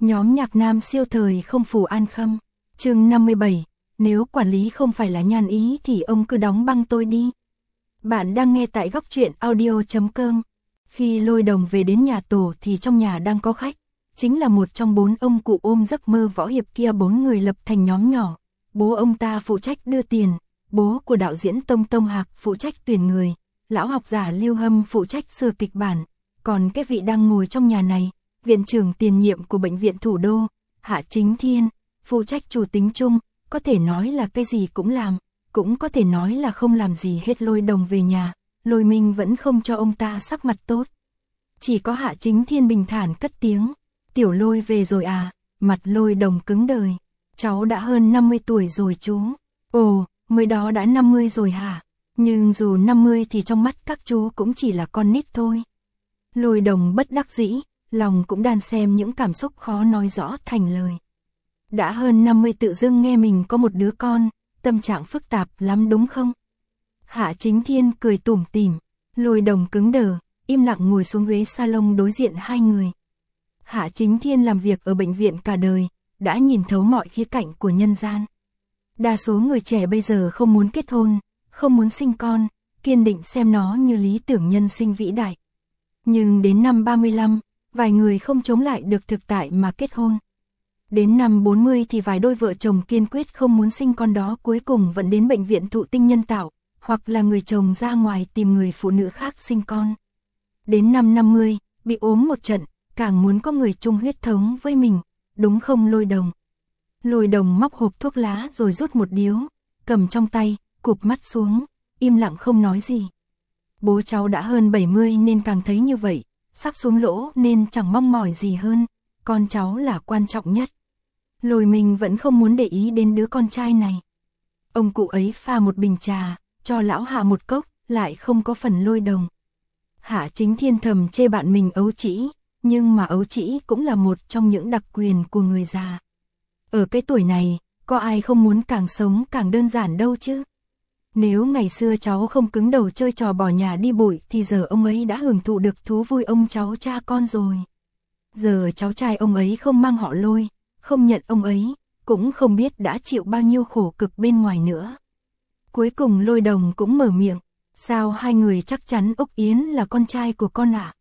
Nhóm nhạc nam siêu thời không phủ An Khâm. Chương 57, nếu quản lý không phải là Nhan Ý thì ông cứ đóng băng tôi đi. Bạn đang nghe tại góc truyện audio.com. Khi Lôi Đồng về đến nhà tổ thì trong nhà đang có khách, chính là một trong 4 ông cụ ôm giấc mơ võ hiệp kia. 4 người lập thành nhóm nhỏ. Bố ông ta phụ trách đưa tiền, bố của đạo diễn Tông Tông Hạc phụ trách tuyển người, lão học giả Lưu Hâm phụ trách sửa kịch bản, còn cái vị đang ngồi trong nhà này, viện trưởng tiền nhiệm của bệnh viện Thủ đô, Hạ Chính Thiên, phụ trách chủ tính chung, có thể nói là cái gì cũng làm, cũng có thể nói là không làm gì hết. Lôi Đồng về nhà, Lôi Minh vẫn không cho ông ta sắc mặt tốt. Chỉ có Hạ Chính Thiên bình thản cất tiếng, tiểu Lôi về rồi à? Mặt Lôi Đồng cứng đờ. Cháu đã hơn 50 tuổi rồi chú. Ồ, mới đó đã 50 rồi hả? Nhưng dù 50 thì trong mắt các chú cũng chỉ là con nít thôi. Lôi Đồng bất đắc dĩ, lòng cũng đan xen những cảm xúc khó nói rõ thành lời. Đã hơn 50 tự dưng nghe mình có một đứa con, tâm trạng phức tạp lắm đúng không? Hạ Chính Thiên cười tủm tỉm, Lôi Đồng cứng đờ, im lặng ngồi xuống ghế salon đối diện hai người. Hạ Chính Thiên làm việc ở bệnh viện cả đời, đã nhìn thấu mọi khía cạnh của nhân gian. Đa số người trẻ bây giờ không muốn kết hôn, không muốn sinh con, kiên định xem nó như lý tưởng nhân sinh vĩ đại. Nhưng đến năm 35, vài người không chống lại được thực tại mà kết hôn. Đến năm 40 thì vài đôi vợ chồng kiên quyết không muốn sinh con đó cuối cùng vẫn đến bệnh viện thụ tinh nhân tạo, hoặc là người chồng ra ngoài tìm người phụ nữ khác sinh con. Đến năm 50, bị ốm một trận, càng muốn có người chung huyết thống với mình, đúng không Lôi Đồng? Lôi Đồng móc hộp thuốc lá rồi rút một điếu, cầm trong tay, cụp mắt xuống, im lặng không nói gì. Bố cháu đã hơn 70 nên càng thấy như vậy, sắp xuống lỗ nên chẳng mong mỏi gì hơn, con cháu là quan trọng nhất. Lôi Minh vẫn không muốn để ý đến đứa con trai này. Ông cụ ấy pha một bình trà, cho lão Hạ một cốc, lại không có phần Lôi Đồng. Hạ Chính Thiên thầm chê bạn mình ấu trĩ, nhưng mà ấu trĩ cũng là một trong những đặc quyền của người già. Ở cái tuổi này, có ai không muốn càng sống càng đơn giản đâu chứ? Nếu ngày xưa cháu không cứng đầu chơi trò bỏ nhà đi bụi thì giờ ông ấy đã hưởng thụ được thú vui ông cháu cha con rồi. Giờ cháu trai ông ấy không mang họ Lôi, không nhận ông ấy, cũng không biết đã chịu bao nhiêu khổ cực bên ngoài nữa. Cuối cùng Lôi Đồng cũng mở miệng, sao hai người chắc chắn Úc Yến là con trai của con ạ?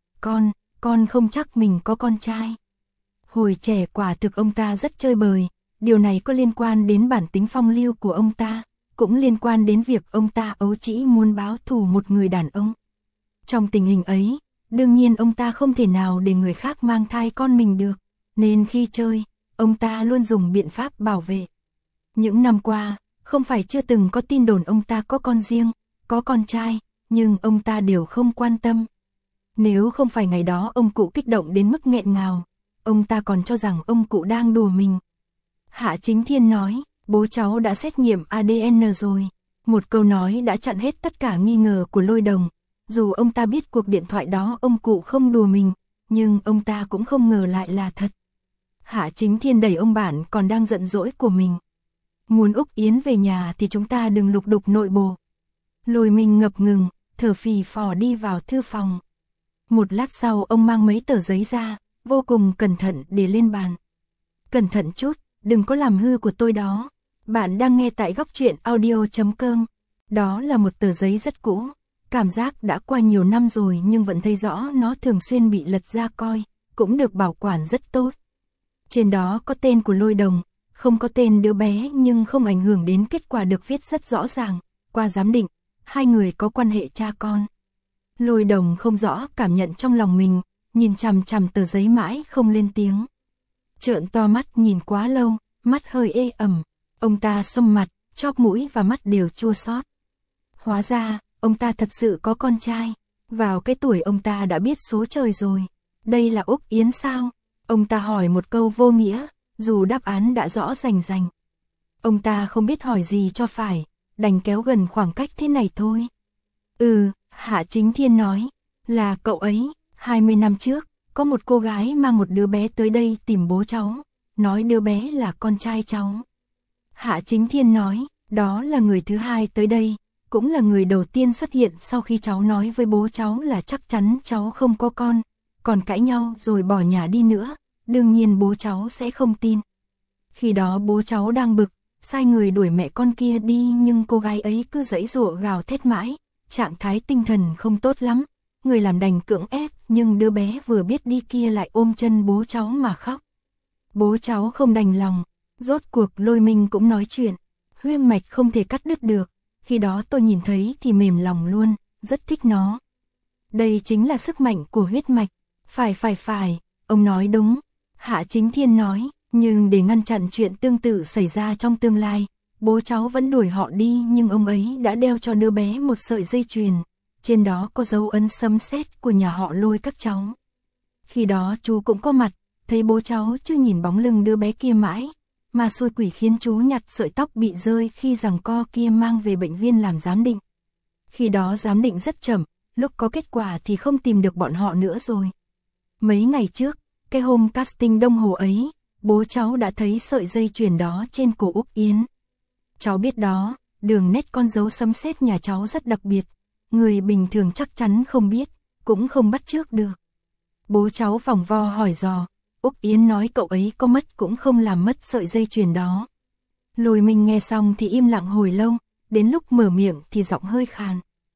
Con không chắc mình có con trai. Hồi trẻ quả thực ông ta rất chơi bời, điều này có liên quan đến bản tính phong lưu của ông ta, cũng liên quan đến việc ông ta ấu trĩ muốn báo thù một người đàn ông. Trong tình hình ấy, đương nhiên ông ta không thể nào để người khác mang thai con mình được, nên khi chơi, ông ta luôn dùng biện pháp bảo vệ. Những năm qua, không phải chưa từng có tin đồn ông ta có con riêng, có con trai, nhưng ông ta đều không quan tâm. Nếu không phải ngày đó ông cụ kích động đến mức nghẹn ngào, ông ta còn cho rằng ông cụ đang đùa mình. Hạ Chính Thiên nói, bố cháu đã xét nghiệm ADN rồi. Một câu nói đã chặn hết tất cả nghi ngờ của Lôi Đồng. Dù ông ta biết cuộc điện thoại đó ông cụ không đùa mình, nhưng ông ta cũng không ngờ lại là thật. Hạ Chính Thiên đẩy ông bạn còn đang giận dỗi của mình. Muốn Úc Yến về nhà thì chúng ta đừng lục đục nội bộ. Lôi Minh ngập ngừng, thở phì phò đi vào thư phòng. Một lát sau ông mang mấy tờ giấy ra, vô cùng cẩn thận để lên bàn. Cẩn thận chút, đừng có làm hư của tôi đó. Bạn đang nghe tại góc truyện audio.com. Đó là một tờ giấy rất cũ, cảm giác đã qua nhiều năm rồi nhưng vẫn thấy rõ nó thường xuyên bị lật ra coi, cũng được bảo quản rất tốt. Trên đó có tên của Lôi Đồng, không có tên đứa bé nhưng không ảnh hưởng đến kết quả được viết rất rõ ràng, qua giám định, hai người có quan hệ cha con. Lôi Đồng không rõ cảm nhận trong lòng mình, nhìn chằm chằm tờ giấy mãi không lên tiếng. Trợn to mắt nhìn quá lâu, mắt hơi ê ẩm, ông ta xông mặt, chóp mũi và mắt đều chua xót. Hóa ra, ông ta thật sự có con trai, vào cái tuổi ông ta đã biết số trời rồi. Đây là Úc Yến sao? Ông ta hỏi một câu vô nghĩa, dù đáp án đã rõ rành rành. Ông ta không biết hỏi gì cho phải, đành kéo gần khoảng cách thế này thôi. Hạ Chính Thiên nói, là cậu ấy, 20 năm trước, có một cô gái mang một đứa bé tới đây tìm bố cháu, nói đứa bé là con trai cháu. Hạ Chính Thiên nói, đó là người thứ hai tới đây, cũng là người đầu tiên xuất hiện sau khi cháu nói với bố cháu là chắc chắn cháu không có con, còn cãi nhau rồi bỏ nhà đi nữa, đương nhiên bố cháu sẽ không tin. Khi đó bố cháu đang bực, sai người đuổi mẹ con kia đi nhưng cô gái ấy cứ giãy giụa gào thét mãi, trạng thái tinh thần không tốt lắm. Người làm đành cưỡng ép nhưng đứa bé vừa biết đi kia lại ôm chân bố cháu mà khóc. Bố cháu không đành lòng, rốt cuộc Lôi Minh cũng nói chuyện, huyết mạch không thể cắt đứt được, khi đó tôi nhìn thấy thì mềm lòng luôn, rất thích nó. Đây chính là sức mạnh của huyết mạch, phải, ông nói đúng, Hạ Chính Thiên nói, nhưng để ngăn chặn chuyện tương tự xảy ra trong tương lai, bố cháu vẫn đuổi họ đi nhưng ông ấy đã đeo cho đứa bé một sợi dây chuyền, trên đó có dấu ấn sấm sét của nhà họ Lôi các cháu. Khi đó chú cũng có mặt, thấy bố cháu chưa nhìn bóng lưng đứa bé kia mãi, mà xui quỷ khiến chú nhặt sợi tóc bị rơi khi giằng co kia mang về bệnh viện làm giám định. Khi đó giám định rất chậm, lúc có kết quả thì không tìm được bọn họ nữa rồi. Mấy ngày trước, cái hôm casting Đông Hồ ấy, bố cháu đã thấy sợi dây chuyền đó trên cổ Úc Yến. Cháu biết đó, đường nét con dấu sấm sét nhà cháu rất đặc biệt, người bình thường chắc chắn không biết, cũng không bắt chước được. Bố cháu vòng vo hỏi dò, Úc Yến nói cậu ấy có mất cũng không làm mất sợi dây chuyền đó. Lôi Minh nghe xong thì im lặng hồi lâu, đến lúc mở miệng thì giọng hơi khàn.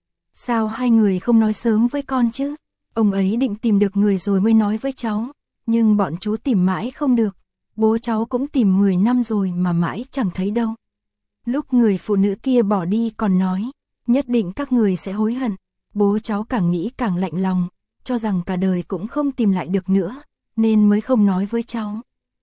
Sao hai người không nói sớm với con chứ? Ông ấy định tìm được người rồi mới nói với cháu, nhưng bọn chú tìm mãi không được. Bố cháu cũng tìm 10 năm rồi mà mãi chẳng thấy đâu. Lúc người phụ nữ kia bỏ đi còn nói, nhất định các người sẽ hối hận. Bố cháu càng nghĩ càng lạnh lòng, cho rằng cả đời cũng không tìm lại được nữa, nên mới không nói với cháu.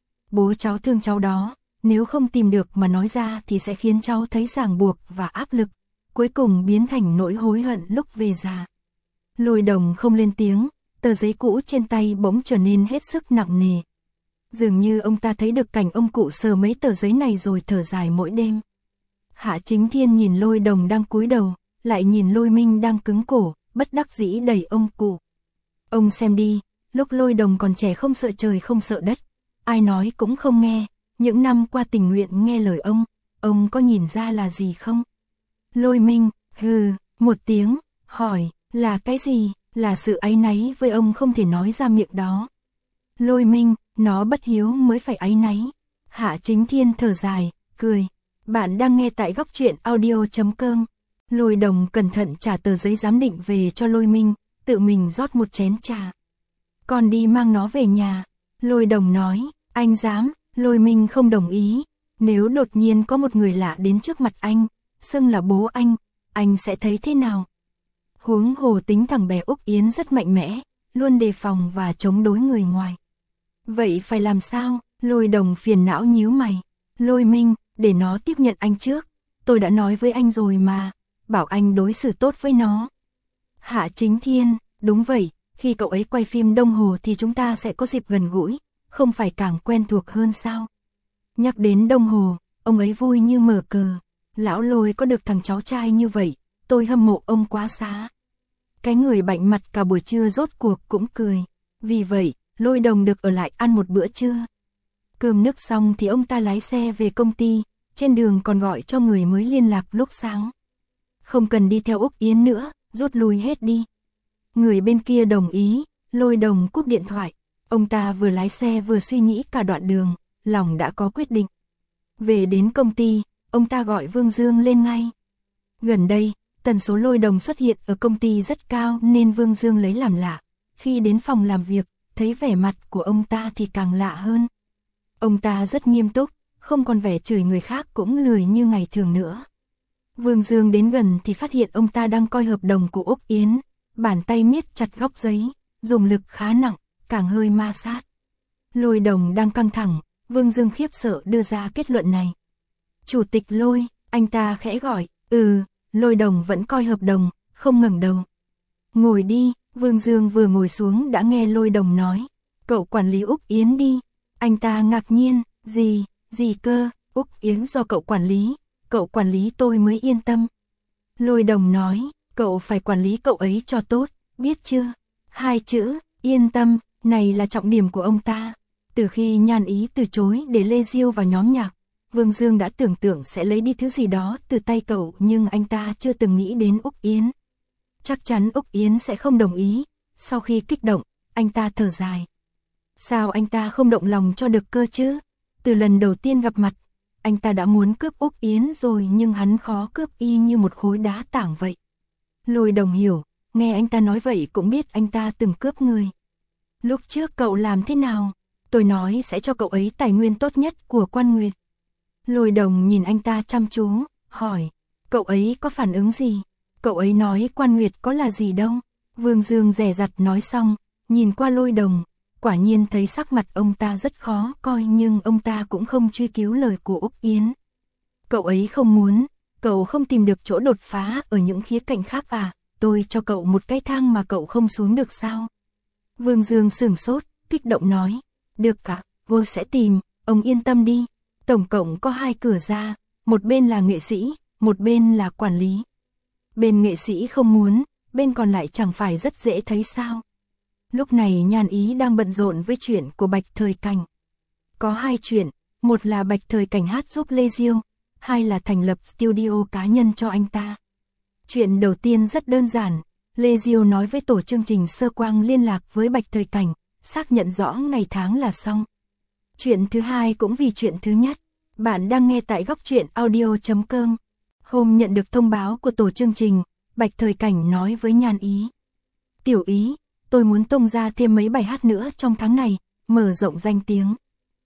Bố cháu thương cháu đó, nếu không tìm được mà nói ra thì sẽ khiến cháu thấy ràng buộc và áp lực, cuối cùng biến thành nỗi hối hận lúc về già. Lôi Đồng không lên tiếng, tờ giấy cũ trên tay bỗng trở nên hết sức nặng nề. Dường như ông ta thấy được cảnh ông cụ sờ mấy tờ giấy này rồi thở dài mỗi đêm. Hạ Chính Thiên nhìn Lôi Đồng đang cúi đầu, lại nhìn Lôi Minh đang cứng cổ, bất đắc dĩ đẩy ông cụ. Ông xem đi, lúc Lôi Đồng còn trẻ không sợ trời không sợ đất, ai nói cũng không nghe, những năm qua tình nguyện nghe lời ông có nhìn ra là gì không? Lôi Minh, hừ, một tiếng, hỏi, là cái gì? Là sự áy náy với ông không thể nói ra miệng đó. Lôi Minh, nó bất hiếu mới phải áy náy. Hạ Chính Thiên thở dài, cười. Bạn đang nghe tại góc truyện audio.com. Lôi Đồng cẩn thận trả tờ giấy giám định về cho Lôi Minh, tự mình rót một chén trà. Con đi mang nó về nhà. Lôi Đồng nói, anh dám. Lôi Minh không đồng ý. Nếu đột nhiên có một người lạ đến trước mặt anh, xưng là bố anh sẽ thấy thế nào? Huống hồ tính thằng bé Úc Yến rất mạnh mẽ, luôn đề phòng và chống đối người ngoài. Vậy phải làm sao? Lôi Đồng phiền não nhíu mày. Lôi Minh, để nó tiếp nhận anh trước. Tôi đã nói với anh rồi mà, bảo anh đối xử tốt với nó. Hạ Chính Thiên, đúng vậy, khi cậu ấy quay phim Đông Hồ thì chúng ta sẽ có dịp gần gũi, không phải càng quen thuộc hơn sao? Nhắc đến Đông Hồ, ông ấy vui như mở cờ. Lão Lôi có được thằng cháu trai như vậy, tôi hâm mộ ông quá xá. Cái người bạnh mặt cả buổi trưa rốt cuộc cũng cười. Vì vậy, Lôi Đồng được ở lại ăn một bữa trưa. Cơm nước xong thì ông ta lái xe về công ty, trên đường còn gọi cho người mới liên lạc lúc sáng. Không cần đi theo Úc Yến nữa, rút lui hết đi. Người bên kia đồng ý, Lôi Đồng cúp điện thoại. Ông ta vừa lái xe vừa suy nghĩ cả đoạn đường, lòng đã có quyết định. Về đến công ty, ông ta gọi Vương Dương lên ngay. Gần đây, tần số Lôi Đồng xuất hiện ở công ty rất cao nên Vương Dương lấy làm lạ. Khi đến phòng làm việc, thấy vẻ mặt của ông ta thì càng lạ hơn. Ông ta rất nghiêm túc, không còn vẻ chửi người khác cũng lười như ngày thường nữa. Vương Dương đến gần thì phát hiện ông ta đang coi hợp đồng của Úc Yến, bàn tay miết chặt góc giấy, dùng lực khá nặng, càng hơi ma sát. Lôi Đồng đang căng thẳng, Vương Dương khiếp sợ đưa ra kết luận này. Chủ tịch Lôi, anh ta khẽ gọi, Lôi Đồng vẫn coi hợp đồng, không ngẩng đầu. Ngồi đi, Vương Dương vừa ngồi xuống đã nghe Lôi Đồng nói, cậu quản lý Úc Yến đi. Anh ta ngạc nhiên, gì cơ, Úc Yến do cậu quản lý tôi mới yên tâm. Lôi Đồng nói, cậu phải quản lý cậu ấy cho tốt, biết chưa? 2 chữ, yên tâm, này là trọng điểm của ông ta. Từ khi Nhan Ý từ chối để Lê Diêu vào nhóm nhạc, Vương Dương đã tưởng tượng sẽ lấy đi thứ gì đó từ tay cậu nhưng anh ta chưa từng nghĩ đến Úc Yến. Chắc chắn Úc Yến sẽ không đồng ý, sau khi kích động, anh ta thở dài. Sao anh ta không động lòng cho được cơ chứ? Từ lần đầu tiên gặp mặt, anh ta đã muốn cướp Úc Yến rồi nhưng hắn khó cướp y như một khối đá tảng vậy. Lôi Đồng hiểu, nghe anh ta nói vậy cũng biết anh ta từng cướp người. Lúc trước cậu làm thế nào? Tôi nói sẽ cho cậu ấy tài nguyên tốt nhất của Quan Nguyệt. Lôi Đồng nhìn anh ta chăm chú, hỏi, cậu ấy có phản ứng gì? Cậu ấy nói Quan Nguyệt có là gì đâu. Vương Dương dè dặt nói xong, nhìn qua Lôi Đồng, quả nhiên thấy sắc mặt ông ta rất khó coi nhưng ông ta cũng không truy cứu lời của Úc Yến. Cậu ấy không muốn, cậu không tìm được chỗ đột phá ở những khía cạnh khác à, tôi cho cậu một cái thang mà cậu không xuống được sao? Vương Dương sửng sốt, kích động nói, được cả, vô sẽ tìm, ông yên tâm đi, tổng cộng có 2 cửa ra, một bên là nghệ sĩ, một bên là quản lý. Bên nghệ sĩ không muốn, bên còn lại chẳng phải rất dễ thấy sao? Lúc này Nhan Ý đang bận rộn với chuyện của Bạch Thời Cảnh. Có 2 chuyện, một là Bạch Thời Cảnh hát giúp Lê Diêu, 2 là thành lập studio cá nhân cho anh ta. Chuyện đầu tiên rất đơn giản, Lê Diêu nói với tổ chương trình Sơ Quang liên lạc với Bạch Thời Cảnh, xác nhận rõ ngày tháng là xong. Chuyện thứ hai cũng vì chuyện thứ nhất, bạn đang nghe tại góc truyện audio.com. Hôm nhận được thông báo của tổ chương trình, Bạch Thời Cảnh nói với Nhan Ý. Tiểu Ý, tôi muốn tung ra thêm mấy bài hát nữa trong tháng này, mở rộng danh tiếng.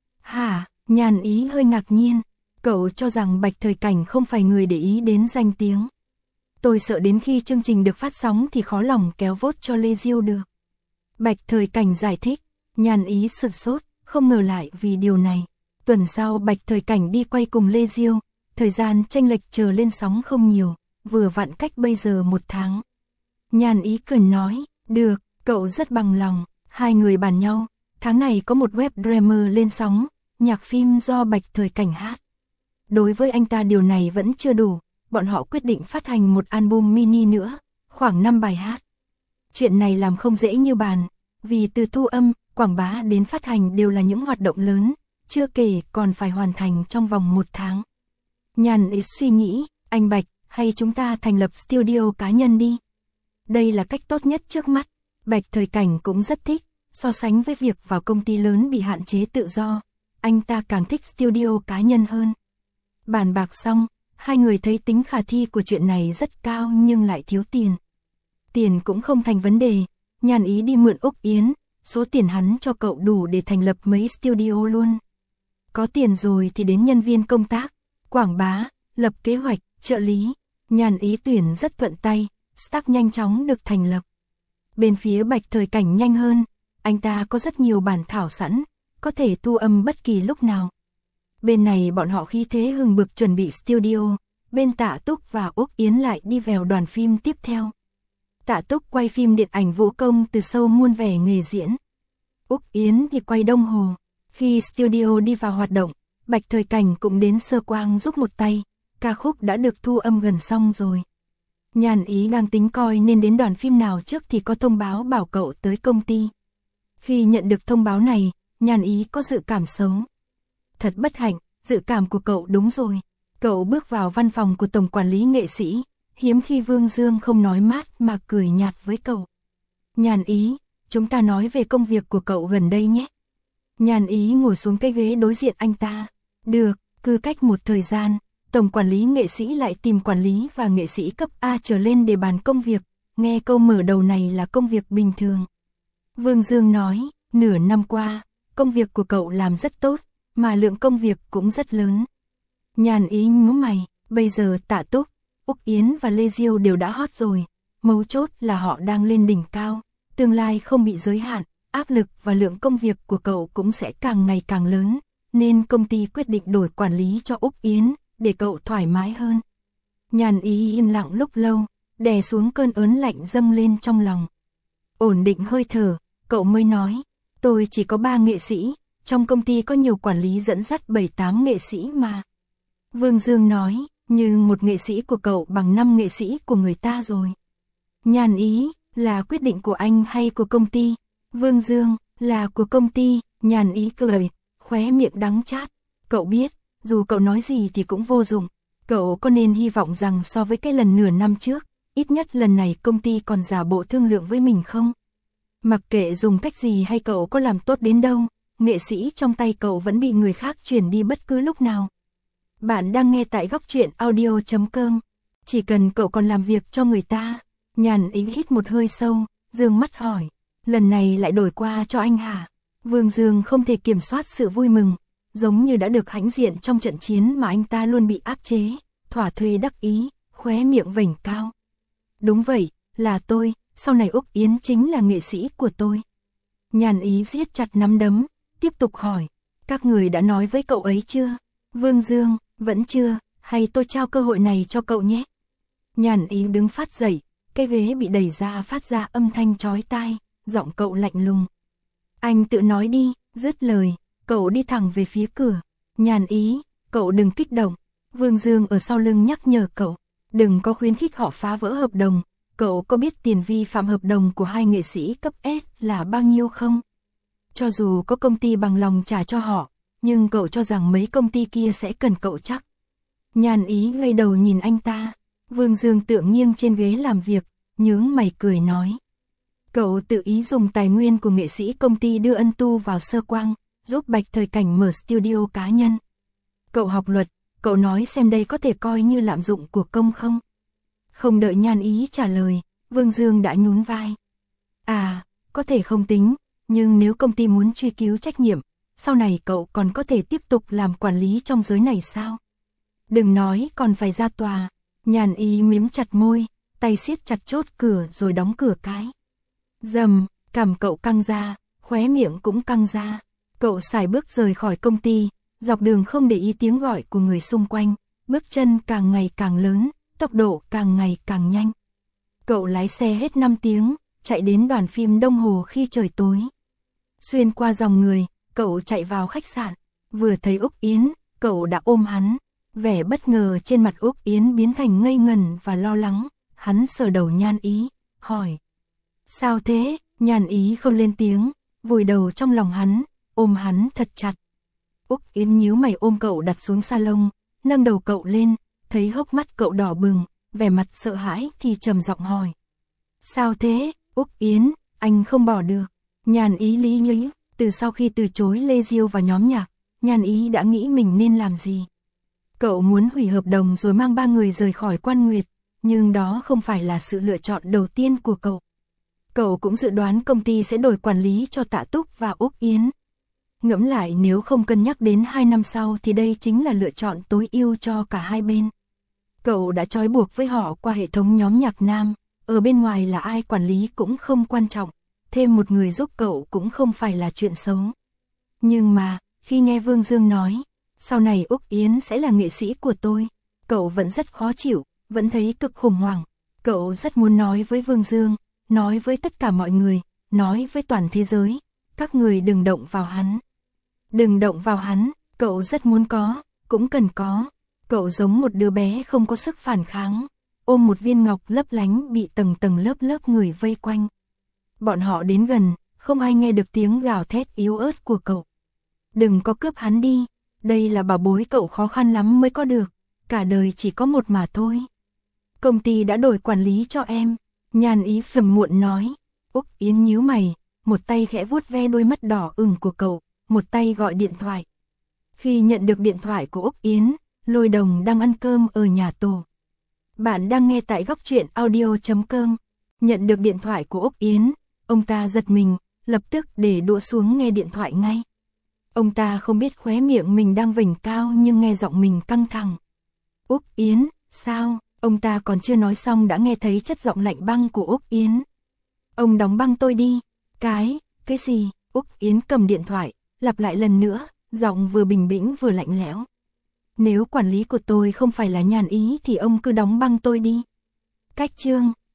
Hả? Nhan Ý hơi ngạc nhiên, cậu cho rằng Bạch Thời Cảnh không phải người để ý đến danh tiếng. Tôi sợ đến khi chương trình được phát sóng thì khó lòng kéo vote cho Lê Diêu được. Bạch Thời Cảnh giải thích, Nhan Ý sửng sốt, không ngờ lại vì điều này. Tuần sau Bạch Thời Cảnh đi quay cùng Lê Diêu, thời gian chênh lệch chờ lên sóng không nhiều, vừa vặn cách bây giờ 1 tháng. Nhan Ý cười nói, được, cậu rất bằng lòng, 2 người bàn nhau, tháng này có một web drama lên sóng, nhạc phim do Bạch Thời Cảnh hát. Đối với anh ta điều này vẫn chưa đủ, bọn họ quyết định phát hành một album mini nữa, khoảng 5 bài hát. Chuyện này làm không dễ như bàn, vì từ thu âm, quảng bá đến phát hành đều là những hoạt động lớn, chưa kể còn phải hoàn thành trong vòng 1 tháng. Nhan Ý suy nghĩ, anh Bạch, hay chúng ta thành lập studio cá nhân đi. Đây là cách tốt nhất trước mắt. Bạch Thời Cảnh cũng rất thích, so sánh với việc vào công ty lớn bị hạn chế tự do, anh ta càng thích studio cá nhân hơn. Bàn bạc xong, 2 người thấy tính khả thi của chuyện này rất cao nhưng lại thiếu tiền. Tiền cũng không thành vấn đề, Nhan Ý đi mượn Úc Yến, số tiền hắn cho cậu đủ để thành lập mấy studio luôn. Có tiền rồi thì đến nhân viên công tác, quảng bá, lập kế hoạch, trợ lý. Nhan Ý tuyển rất thuận tay, staff nhanh chóng được thành lập. Bên phía Bạch Thời Cảnh nhanh hơn, anh ta có rất nhiều bản thảo sẵn, có thể thu âm bất kỳ lúc nào. Bên này bọn họ khí thế hừng bực chuẩn bị studio, bên Tạ Túc và Úc Yến lại đi vào đoàn phim tiếp theo. Tạ Túc quay phim điện ảnh vũ công từ sâu muôn vẻ nghề diễn. Úc Yến thì quay đồng hồ. Khi studio đi vào hoạt động, Bạch Thời Cảnh cũng đến Sơ Quang giúp một tay, ca khúc đã được thu âm gần xong rồi. Nhan Ý đang tính coi nên đến đoàn phim nào trước thì có thông báo bảo cậu tới công ty. Khi nhận được thông báo này, Nhan Ý có dự cảm xấu. Thật bất hạnh, dự cảm của cậu đúng rồi. Cậu bước vào văn phòng của tổng quản lý nghệ sĩ, hiếm khi Vương Dương không nói mát mà cười nhạt với cậu. Nhan Ý, chúng ta nói về công việc của cậu gần đây nhé. Nhan Ý ngồi xuống cái ghế đối diện anh ta. Được, cứ cách một thời gian, tổng quản lý nghệ sĩ lại tìm quản lý và nghệ sĩ cấp A trở lên để bàn công việc, nghe câu mở đầu này là công việc bình thường. Vương Dương nói, nửa năm qua, công việc của cậu làm rất tốt, mà lượng công việc cũng rất lớn. Nhan Ý nhíu mày, bây giờ Tạ Túc, Úc Yến và Lê Diêu đều đã hot rồi, mấu chốt là họ đang lên đỉnh cao, tương lai không bị giới hạn, áp lực và lượng công việc của cậu cũng sẽ càng ngày càng lớn, nên công ty quyết định đổi quản lý cho Úc Yến, để cậu thoải mái hơn. Nhan Ý im lặng lúc lâu, đè xuống cơn ớn lạnh dâng lên trong lòng. Ổn định hơi thở, cậu mới nói, tôi chỉ có 3 nghệ sĩ, trong công ty có nhiều quản lý dẫn dắt 7-8 nghệ sĩ mà. Vương Dương nói, nhưng một nghệ sĩ của cậu bằng 5 nghệ sĩ của người ta rồi. Nhan Ý, là quyết định của anh hay của công ty? Vương Dương, là của công ty. Nhan Ý cười, khóe miệng đắng chát. Cậu biết, dù cậu nói gì thì cũng vô dụng. Cậu có nên hy vọng rằng so với cái lần nửa năm trước, ít nhất lần này công ty còn giả bộ thương lượng với mình không? Mặc kệ dùng cách gì hay cậu có làm tốt đến đâu, nghệ sĩ trong tay cậu vẫn bị người khác chuyển đi bất cứ lúc nào. Bạn đang nghe tại góc truyện audio.com. Chỉ cần cậu còn làm việc cho người ta. Nhàn Ý hít một hơi sâu, dương mắt hỏi. Lần này lại đổi qua cho anh hả? Vương Dương không thể kiểm soát sự vui mừng, giống như đã được hãnh diện trong trận chiến mà anh ta luôn bị áp chế, thỏa thuê đắc ý, khóe miệng vểnh cao. Đúng vậy, là tôi, sau này Úc Yến chính là nghệ sĩ của tôi. Nhàn Ý siết chặt nắm đấm, tiếp tục hỏi. Các người đã nói với cậu ấy chưa? Vương Dương, vẫn chưa, hay tôi trao cơ hội này cho cậu nhé. Nhàn Ý đứng phát dậy, cái ghế bị đẩy ra phát ra âm thanh chói tai, giọng cậu lạnh lùng. Anh tự nói đi, dứt lời, cậu đi thẳng về phía cửa. Nhàn Ý, cậu đừng kích động. Vương Dương ở sau lưng nhắc nhở cậu, đừng có khuyến khích họ phá vỡ hợp đồng. Cậu có biết tiền vi phạm hợp đồng của hai nghệ sĩ cấp S là bao nhiêu không? Cho dù có công ty bằng lòng trả cho họ, nhưng cậu cho rằng mấy công ty kia sẽ cần cậu chắc. Nhàn Ý gây đầu nhìn anh ta. Vương Dương tựa nghiêng trên ghế làm việc, nhướng mày cười nói. Cậu tự ý dùng tài nguyên của nghệ sĩ công ty đưa Ân Tu vào Sơ Quang, giúp Bạch Thời Cảnh mở studio cá nhân. Cậu học luật, cậu nói xem đây có thể coi như lạm dụng của công không? Không đợi Nhàn Ý trả lời, Vương Dương đã nhún vai. À, có thể không tính, nhưng nếu công ty muốn truy cứu trách nhiệm, sau này cậu còn có thể tiếp tục làm quản lý trong giới này sao? Đừng nói còn phải ra tòa. Nhàn Ý mím chặt môi, tay siết chặt chốt cửa rồi đóng cửa cái. Dầm, cằm cậu căng ra, khóe miệng cũng căng ra. Cậu sải bước rời khỏi công ty, dọc đường không để ý tiếng gọi của người xung quanh, bước chân càng ngày càng lớn, tốc độ càng ngày càng nhanh. Cậu lái xe hết 5 tiếng, chạy đến đoàn phim Đông Hồ khi trời tối. Xuyên qua dòng người, cậu chạy vào khách sạn, vừa thấy Úc Yến, cậu đã ôm hắn. Vẻ bất ngờ trên mặt Úc Yến biến thành ngây ngần và lo lắng, hắn sờ đầu Nhàn Ý, hỏi. Sao thế? Nhàn Ý không lên tiếng, vùi đầu trong lòng hắn, ôm hắn thật chặt. Úc Yến nhíu mày ôm cậu đặt xuống salon, nâng đầu cậu lên, thấy hốc mắt cậu đỏ bừng, vẻ mặt sợ hãi thì trầm giọng hỏi. Sao thế? Úc Yến, anh không bỏ được. Nhàn Ý lý nhí, từ sau khi từ chối Lê Diêu vào nhóm nhạc, Nhàn Ý đã nghĩ mình nên làm gì. Cậu muốn hủy hợp đồng rồi mang 3 người rời khỏi Quan Nguyệt, nhưng đó không phải là sự lựa chọn đầu tiên của cậu. Cậu cũng dự đoán công ty sẽ đổi quản lý cho Tạ Túc và Úc Yến. Ngẫm lại nếu không cân nhắc đến 2 năm sau thì đây chính là lựa chọn tối ưu cho cả hai bên. Cậu đã trói buộc với họ qua hệ thống nhóm nhạc nam, ở bên ngoài là ai quản lý cũng không quan trọng, thêm một người giúp cậu cũng không phải là chuyện xấu. Nhưng mà, khi nghe Vương Dương nói, sau này Úc Yến sẽ là nghệ sĩ của tôi, cậu vẫn rất khó chịu, vẫn thấy cực khủng hoảng. Cậu rất muốn nói với Vương Dương, nói với tất cả mọi người, nói với toàn thế giới, các người đừng động vào hắn. Đừng động vào hắn, cậu rất muốn có, cũng cần có. Cậu giống một đứa bé không có sức phản kháng, ôm một viên ngọc lấp lánh bị tầng tầng lớp lớp người vây quanh. Bọn họ đến gần, không ai nghe được tiếng gào thét yếu ớt của cậu. Đừng có cướp hắn đi, đây là bảo bối cậu khó khăn lắm mới có được, cả đời chỉ có một mà thôi. Công ty đã đổi quản lý cho em, Nhàn Ý phiền muộn nói. Úc Yến nhíu mày, một tay khẽ vuốt ve đôi mắt đỏ ửng của cậu, một tay gọi điện thoại. Khi nhận được điện thoại của Úc Yến, Lôi Đồng đang ăn cơm ở nhà tổ. Bạn đang nghe tại góc truyện audio.com. Nhận được điện thoại của Úc Yến, ông ta giật mình, lập tức để đũa xuống nghe điện thoại ngay. Ông ta không biết khóe miệng mình đang vểnh cao nhưng nghe giọng mình căng thẳng. Úc Yến, sao? Ông ta còn chưa nói xong đã nghe thấy chất giọng lạnh băng của Úc Yến. Ông đóng băng tôi đi. Cái gì? Úc Yến cầm điện thoại, lặp lại lần nữa, giọng vừa bình bĩnh vừa lạnh lẽo. Nếu quản lý của tôi không phải là Nhàn Ý thì ông cứ đóng băng tôi đi. Cách chương